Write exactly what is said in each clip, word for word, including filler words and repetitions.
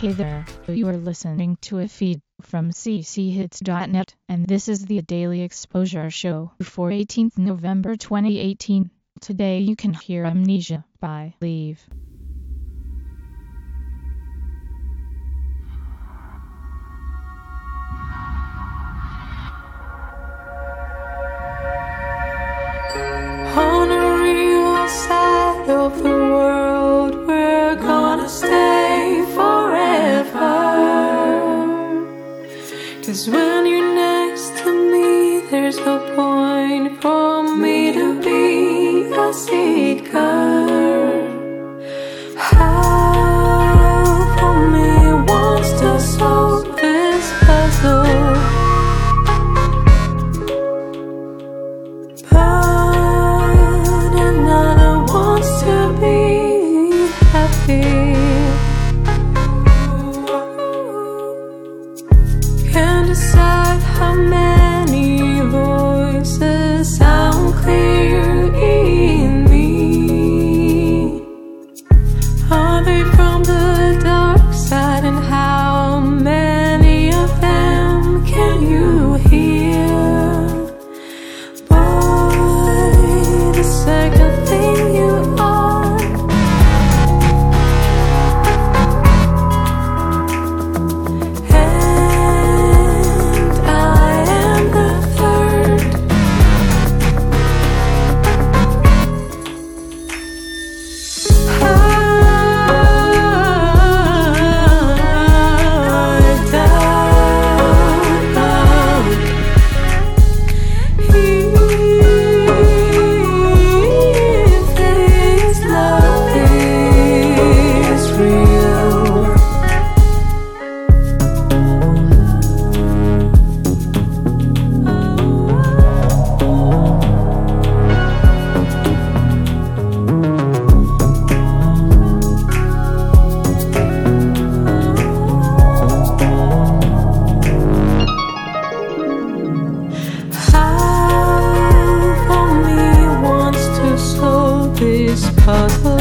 Hey there, you are listening to a feed from c c hits dot net, and this is the Daily Exposure Show for eighteenth November twenty eighteen. Today you can hear Amnesia by Leave. On a real side of the world, we're gonna stay forever. 'Cause when you're next to me, there's no point for me to be a seeker. Half of me wants to solve this puzzle, can't decide how many voices sound clear in me. Are they from the dark side, and how many of them can you hear? Boy, the second thing you are, this puzzle,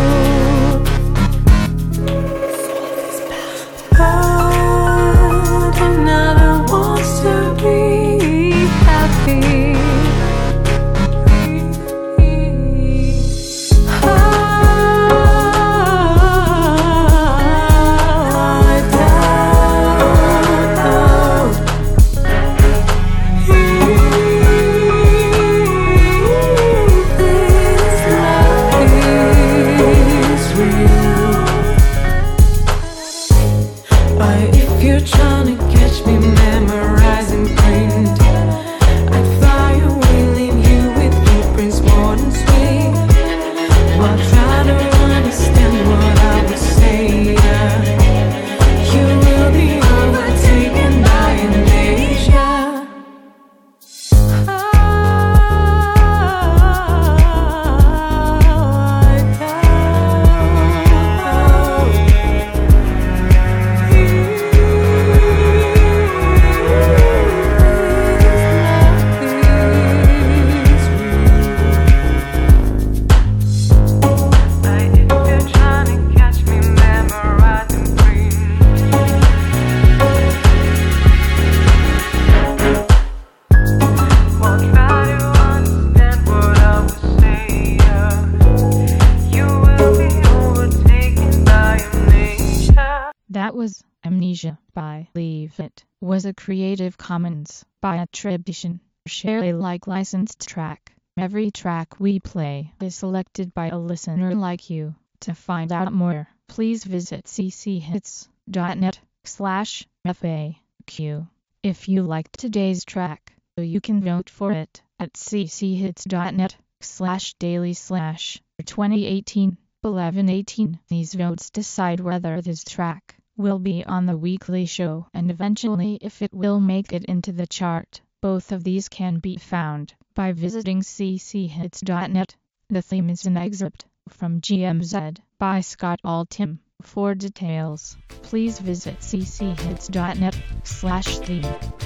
but another wants to be happy. I doubt if you're trying to catch me memorizing print, I'd fly away, leave you with blueprints more than sweet, while trying to understand what I would say. You will be overtaken by amnesia. That was Amnesia by Leave. It was a Creative Commons by attribution, share Alike licensed track. Every track we play is selected by a listener like you. To find out more, please visit c c hits dot net slash F A Q. If you liked today's track, you can vote for it at c c hits dot net slash daily slash twenty eighteen eleven eighteen. These votes decide whether this track will be on the weekly show and eventually if it will make it into the chart. Both of these can be found by visiting c c hits dot net. The theme is an excerpt from G M Z by Scott Altham. For details, please visit c c hits dot net slash theme.